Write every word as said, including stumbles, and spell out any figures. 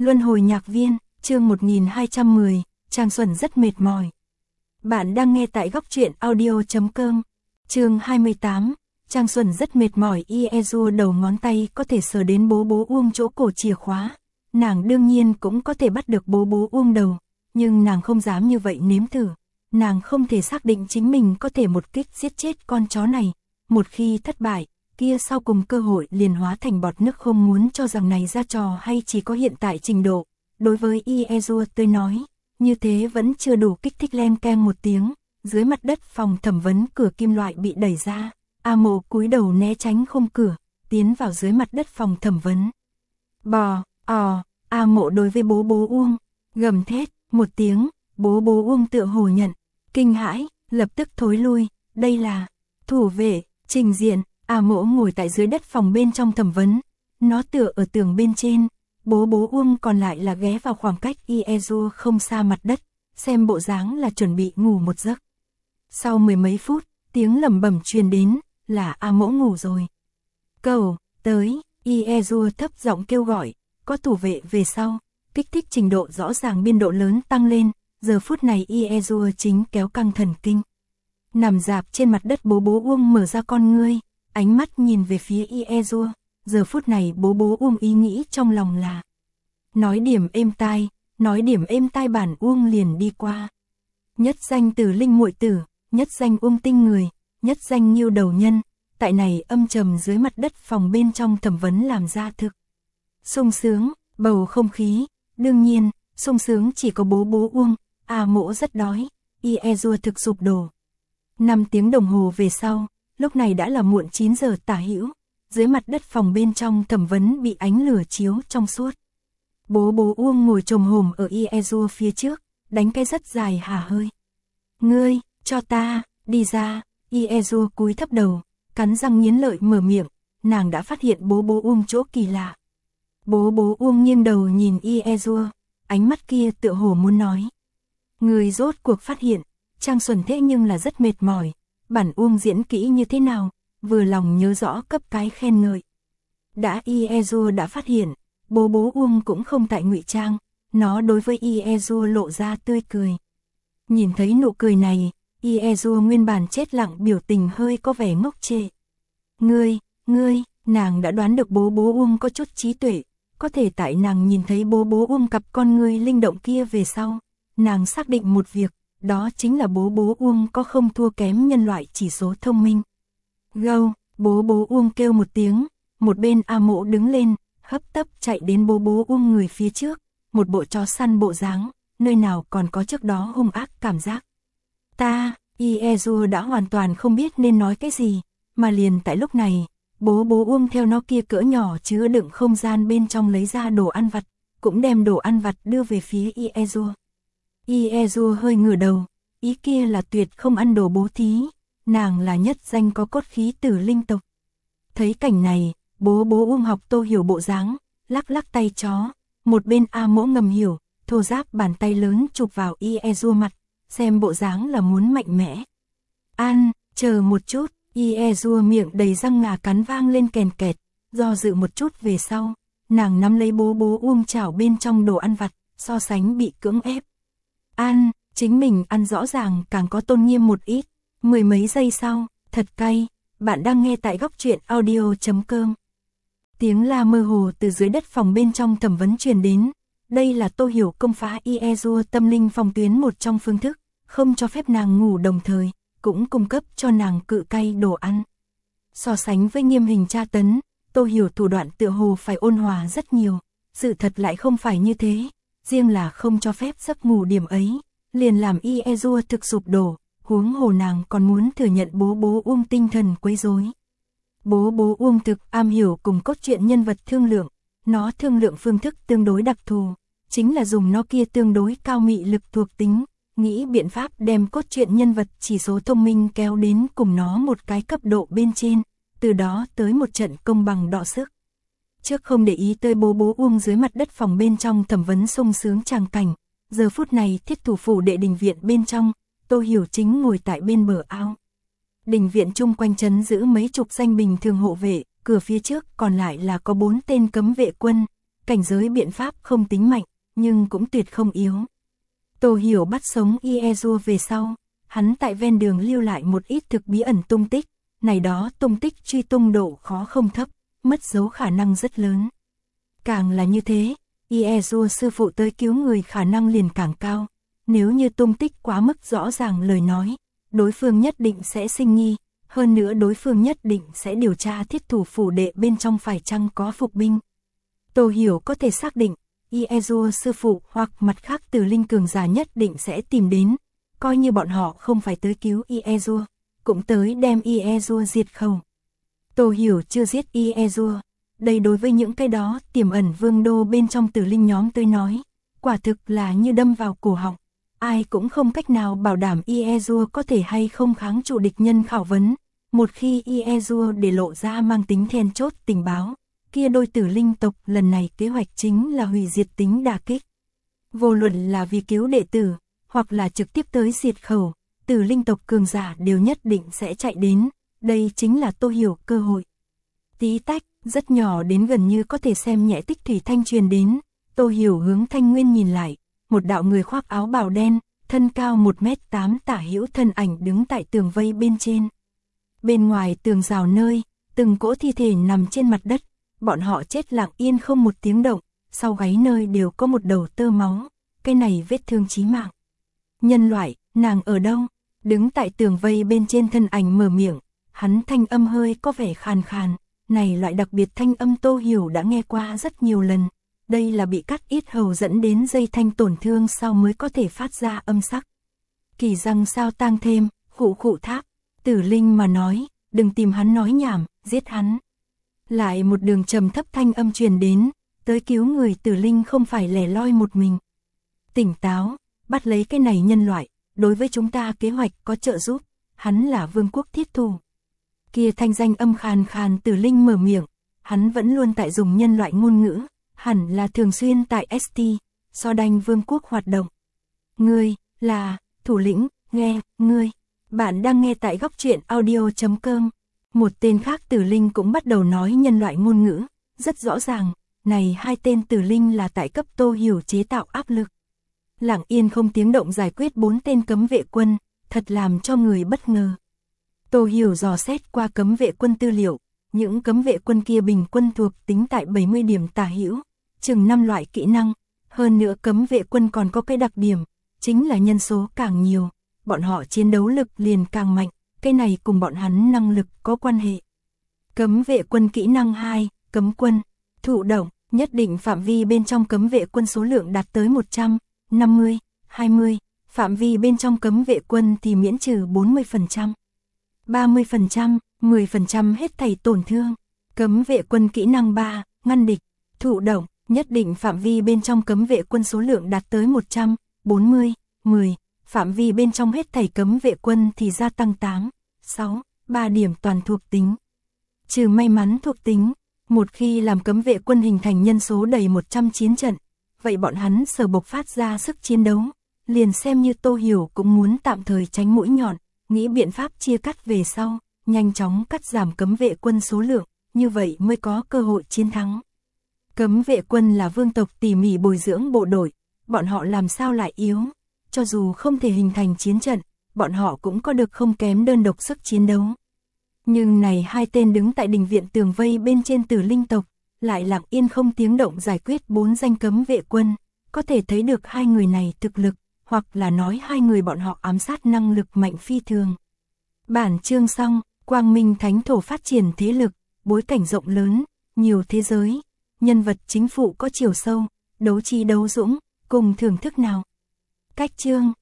Luân hồi nhạc viên, chương một nghìn hai trăm mười, Trang Xuân rất mệt mỏi. Bạn đang nghe tại góc truyện audio chấm com. Chương hai mươi tám, Trang Xuân rất mệt mỏi. Iezua đầu ngón tay có thể sờ đến bố bố Uông chỗ cổ chìa khóa. Nàng đương nhiên cũng có thể bắt được bố bố Uông đầu, nhưng nàng không dám như vậy nếm thử. Nàng không thể xác định chính mình có thể một kích giết chết con chó này. Một khi thất bại, kia sau cùng cơ hội liền hóa thành bọt nước. Không muốn cho rằng này ra trò hay chỉ có hiện tại trình độ. Đối với Iezua tôi nói, như thế vẫn chưa đủ kích thích. Len keng một tiếng, dưới mặt đất phòng thẩm vấn cửa kim loại bị đẩy ra. A Mộ cúi đầu né tránh khung cửa, tiến vào dưới mặt đất phòng thẩm vấn. Bò, ò, A Mộ đối với bố bố Uông, gầm thét, một tiếng, bố bố Uông tựa hồ nhận, kinh hãi, lập tức thối lui. Đây là thủ vệ, trình diện. A Mộ ngồi tại dưới đất phòng bên trong thẩm vấn, nó tựa ở tường bên trên. Bố bố Uông còn lại là ghé vào khoảng cách Iezua không xa mặt đất, xem bộ dáng là chuẩn bị ngủ một giấc. Sau mười mấy phút, tiếng lẩm bẩm truyền đến, là A Mộ ngủ rồi. Cầu, tới, Iezua thấp giọng kêu gọi, có thủ vệ về sau, kích thích trình độ rõ ràng biên độ lớn tăng lên. Giờ phút này Iezua chính kéo căng thần kinh. Nằm dạp trên mặt đất bố bố Uông mở ra con ngươi, ánh mắt nhìn về phía Iezua. Giờ phút này bố bố Uông ý nghĩ trong lòng là nói điểm êm tai, nói điểm êm tai bản Uông liền đi qua. Nhất danh Tử Linh muội tử, nhất danh Uông tinh người, nhất danh Nhiêu đầu nhân, tại này âm trầm dưới mặt đất phòng bên trong thẩm vấn làm ra thực sung sướng, bầu không khí, đương nhiên, sung sướng chỉ có bố bố Uông. A Mộ rất đói, Iezua thực sụp đổ. năm tiếng đồng hồ về sau, lúc này đã là muộn chín giờ tả hữu. Dưới mặt đất phòng bên trong thẩm vấn bị ánh lửa chiếu trong suốt. Bố bố Uông ngồi chồm hổm ở Iezua phía trước, đánh cái rất dài hả hơi. Ngươi, cho ta, đi ra. Iezua cúi thấp đầu, cắn răng nghiến lợi mở miệng, nàng đã phát hiện bố bố Uông chỗ kỳ lạ. Bố bố Uông nghiêng đầu nhìn Iezua, ánh mắt kia tựa hồ muốn nói. Người rốt cuộc phát hiện, Trang Xuân thế nhưng là rất mệt mỏi, bản Uông diễn kỹ như thế nào? Vừa lòng nhớ rõ cấp cái khen ngợi. Đã Iezua đã phát hiện, bố bố Uông cũng không tại ngụy trang, nó đối với Iezua lộ ra tươi cười. Nhìn thấy nụ cười này, Iezua nguyên bản chết lặng biểu tình hơi có vẻ ngốc trệ. Ngươi, ngươi, nàng đã đoán được bố bố Uông có chút trí tuệ, có thể tại nàng nhìn thấy bố bố Uông cặp con ngươi linh động kia về sau, nàng xác định một việc, đó chính là bố bố Uông có không thua kém nhân loại chỉ số thông minh. Gâu, bố bố Uông kêu một tiếng, một bên A Mộ đứng lên, hấp tấp chạy đến bố bố Uông người phía trước, một bộ chó săn bộ dáng, nơi nào còn có trước đó hung ác cảm giác. Ta, Iezua đã hoàn toàn không biết nên nói cái gì, mà liền tại lúc này, bố bố Uông theo nó kia cỡ nhỏ chứa đựng không gian bên trong lấy ra đồ ăn vặt, cũng đem đồ ăn vặt đưa về phía Iezua. Iezua hơi ngửa đầu, ý kia là tuyệt không ăn đồ bố thí. Nàng là nhất danh có cốt khí Tử Linh tộc. Thấy cảnh này, bố bố Uông học Tô Hiểu bộ dáng, lắc lắc tay chó, một bên A Mỗ ngầm hiểu, thô ráp bàn tay lớn chụp vào Iezua mặt, xem bộ dáng là muốn mạnh mẽ. An, chờ một chút, Iezua miệng đầy răng ngà cắn vang lên kèn kẹt, do dự một chút về sau, nàng nắm lấy bố bố Uông chảo bên trong đồ ăn vặt, so sánh bị cưỡng ép. An, chính mình ăn rõ ràng càng có tôn nghiêm một ít. Mười mấy giây sau, thật cay, bạn đang nghe tại góc truyện audio chấm com. Tiếng la mơ hồ từ dưới đất phòng bên trong thẩm vấn truyền đến, đây là Tô Hiểu công phá Iezua tâm linh phòng tuyến một trong phương thức, không cho phép nàng ngủ đồng thời, cũng cung cấp cho nàng cự cay đồ ăn. So sánh với nghiêm hình tra tấn, Tô Hiểu thủ đoạn tựa hồ phải ôn hòa rất nhiều, sự thật lại không phải như thế, riêng là không cho phép giấc ngủ điểm ấy, liền làm Iezua thực sụp đổ. Huống hồ nàng còn muốn thừa nhận bố bố Uông tinh thần quấy rối. Bố bố Uông thực am hiểu cùng cốt truyện nhân vật thương lượng, nó thương lượng phương thức tương đối đặc thù, chính là dùng nó kia tương đối cao mị lực thuộc tính, nghĩ biện pháp đem cốt truyện nhân vật chỉ số thông minh kéo đến cùng nó một cái cấp độ bên trên, từ đó tới một trận công bằng đọ sức. Trước không để ý tới bố bố Uông dưới mặt đất phòng bên trong thẩm vấn sung sướng tràng cảnh, giờ phút này thiết thủ phủ đệ đình viện bên trong, Tô Hiểu chính ngồi tại bên bờ ao. Đình viện chung quanh trấn giữ mấy chục danh bình thường hộ vệ, cửa phía trước còn lại là có bốn tên cấm vệ quân, cảnh giới biện pháp không tính mạnh, nhưng cũng tuyệt không yếu. Tô Hiểu bắt sống Iezua về sau, hắn tại ven đường lưu lại một ít thực bí ẩn tung tích, này đó tung tích truy tung độ khó không thấp, mất dấu khả năng rất lớn. Càng là như thế, Iezua sư phụ tới cứu người khả năng liền càng cao, nếu như tung tích quá mức rõ ràng lời nói, đối phương nhất định sẽ sinh nghi, hơn nữa đối phương nhất định sẽ điều tra thiết thủ phủ đệ bên trong phải chăng có phục binh. Tô Hiểu có thể xác định, Iezua sư phụ hoặc mặt khác Tử Linh cường giả nhất định sẽ tìm đến, coi như bọn họ không phải tới cứu Iezua, cũng tới đem Iezua diệt khẩu. Tô Hiểu chưa giết Iezua, đây đối với những cái đó tiềm ẩn vương đô bên trong Tử Linh nhóm tới nói, quả thực là như đâm vào cổ họng, ai cũng không cách nào bảo đảm Iezua có thể hay không kháng trụ địch nhân khảo vấn, một khi Iezua để lộ ra mang tính then chốt tình báo, kia đôi Tử Linh tộc lần này kế hoạch chính là hủy diệt tính đả kích. Vô luận là vì cứu đệ tử, hoặc là trực tiếp tới diệt khẩu, Tử Linh tộc cường giả đều nhất định sẽ chạy đến, đây chính là Tô Hiểu cơ hội. Tí tách, rất nhỏ đến gần như có thể xem nhẹ tích thủy thanh truyền đến, Tô Hiểu hướng Thanh Nguyên nhìn lại, một đạo người khoác áo bào đen, thân cao một mét tám tả hữu thân ảnh đứng tại tường vây bên trên. Bên ngoài tường rào nơi, từng cỗ thi thể nằm trên mặt đất, bọn họ chết lặng yên không một tiếng động, sau gáy nơi đều có một đầu tơ máu, cái này vết thương chí mạng. Nhân loại, nàng ở đâu? Đứng tại tường vây bên trên thân ảnh mở miệng, hắn thanh âm hơi có vẻ khàn khàn, này loại đặc biệt thanh âm Tô Hiểu đã nghe qua rất nhiều lần, đây là bị cắt yết hầu dẫn đến dây thanh tổn thương sau mới có thể phát ra âm sắc. Kỳ răng sao tang thêm, khụ khụ tháp, Tử Linh mà nói, đừng tìm hắn nói nhảm, giết hắn. Lại một đường trầm thấp thanh âm truyền đến, tới cứu người Tử Linh không phải lẻ loi một mình. Tỉnh táo, bắt lấy cái này nhân loại, đối với chúng ta kế hoạch có trợ giúp, hắn là vương quốc thiết thủ. Kia thanh danh âm khàn khàn Tử Linh mở miệng, hắn vẫn luôn tại dùng nhân loại ngôn ngữ, hẳn là thường xuyên tại ét tê, so đanh vương quốc hoạt động. Ngươi, là, thủ lĩnh, nghe, ngươi, bạn đang nghe tại góc truyện audio chấm com. Một tên khác Tử Linh cũng bắt đầu nói nhân loại ngôn ngữ, rất rõ ràng, này hai tên Tử Linh là tại cấp Tô Hiểu chế tạo áp lực. Lặng yên không tiếng động giải quyết bốn tên cấm vệ quân, thật làm cho người bất ngờ. Tô Hiểu dò xét qua cấm vệ quân tư liệu, những cấm vệ quân kia bình quân thuộc tính tại bảy mươi điểm tả hữu, chừng năm loại kỹ năng, hơn nữa cấm vệ quân còn có cái đặc điểm, chính là nhân số càng nhiều, bọn họ chiến đấu lực liền càng mạnh, cái này cùng bọn hắn năng lực có quan hệ. Cấm vệ quân kỹ năng hai, cấm quân, thụ động, nhất định phạm vi bên trong cấm vệ quân số lượng đạt tới một trăm năm mươi, hai mươi, phạm vi bên trong cấm vệ quân thì miễn trừ bốn mươi phần trăm, ba mươi phần trăm, mười phần trăm hết thảy tổn thương. Cấm vệ quân kỹ năng ba, ngăn địch, thụ động, nhất định phạm vi bên trong cấm vệ quân số lượng đạt tới một trăm bốn mươi, mười, phạm vi bên trong hết thảy cấm vệ quân thì gia tăng tám, sáu, ba điểm toàn thuộc tính. Trừ may mắn thuộc tính, một khi làm cấm vệ quân hình thành nhân số đầy một trăm chiến trận, vậy bọn hắn sở bộc phát ra sức chiến đấu, liền xem như Tô Hiểu cũng muốn tạm thời tránh mũi nhọn, nghĩ biện pháp chia cắt về sau, nhanh chóng cắt giảm cấm vệ quân số lượng, như vậy mới có cơ hội chiến thắng. Cấm vệ quân là vương tộc tỉ mỉ bồi dưỡng bộ đội, bọn họ làm sao lại yếu, cho dù không thể hình thành chiến trận, bọn họ cũng có được không kém đơn độc sức chiến đấu. Nhưng này hai tên đứng tại đình viện tường vây bên trên Tử Linh tộc, lại lặng yên không tiếng động giải quyết bốn danh cấm vệ quân, có thể thấy được hai người này thực lực, hoặc là nói hai người bọn họ ám sát năng lực mạnh phi thường. Bản chương xong, Quang Minh Thánh Thổ phát triển thế lực, bối cảnh rộng lớn, nhiều thế giới, nhân vật chính phụ có chiều sâu, đấu trí đấu dũng, cùng thưởng thức nào. Cách chương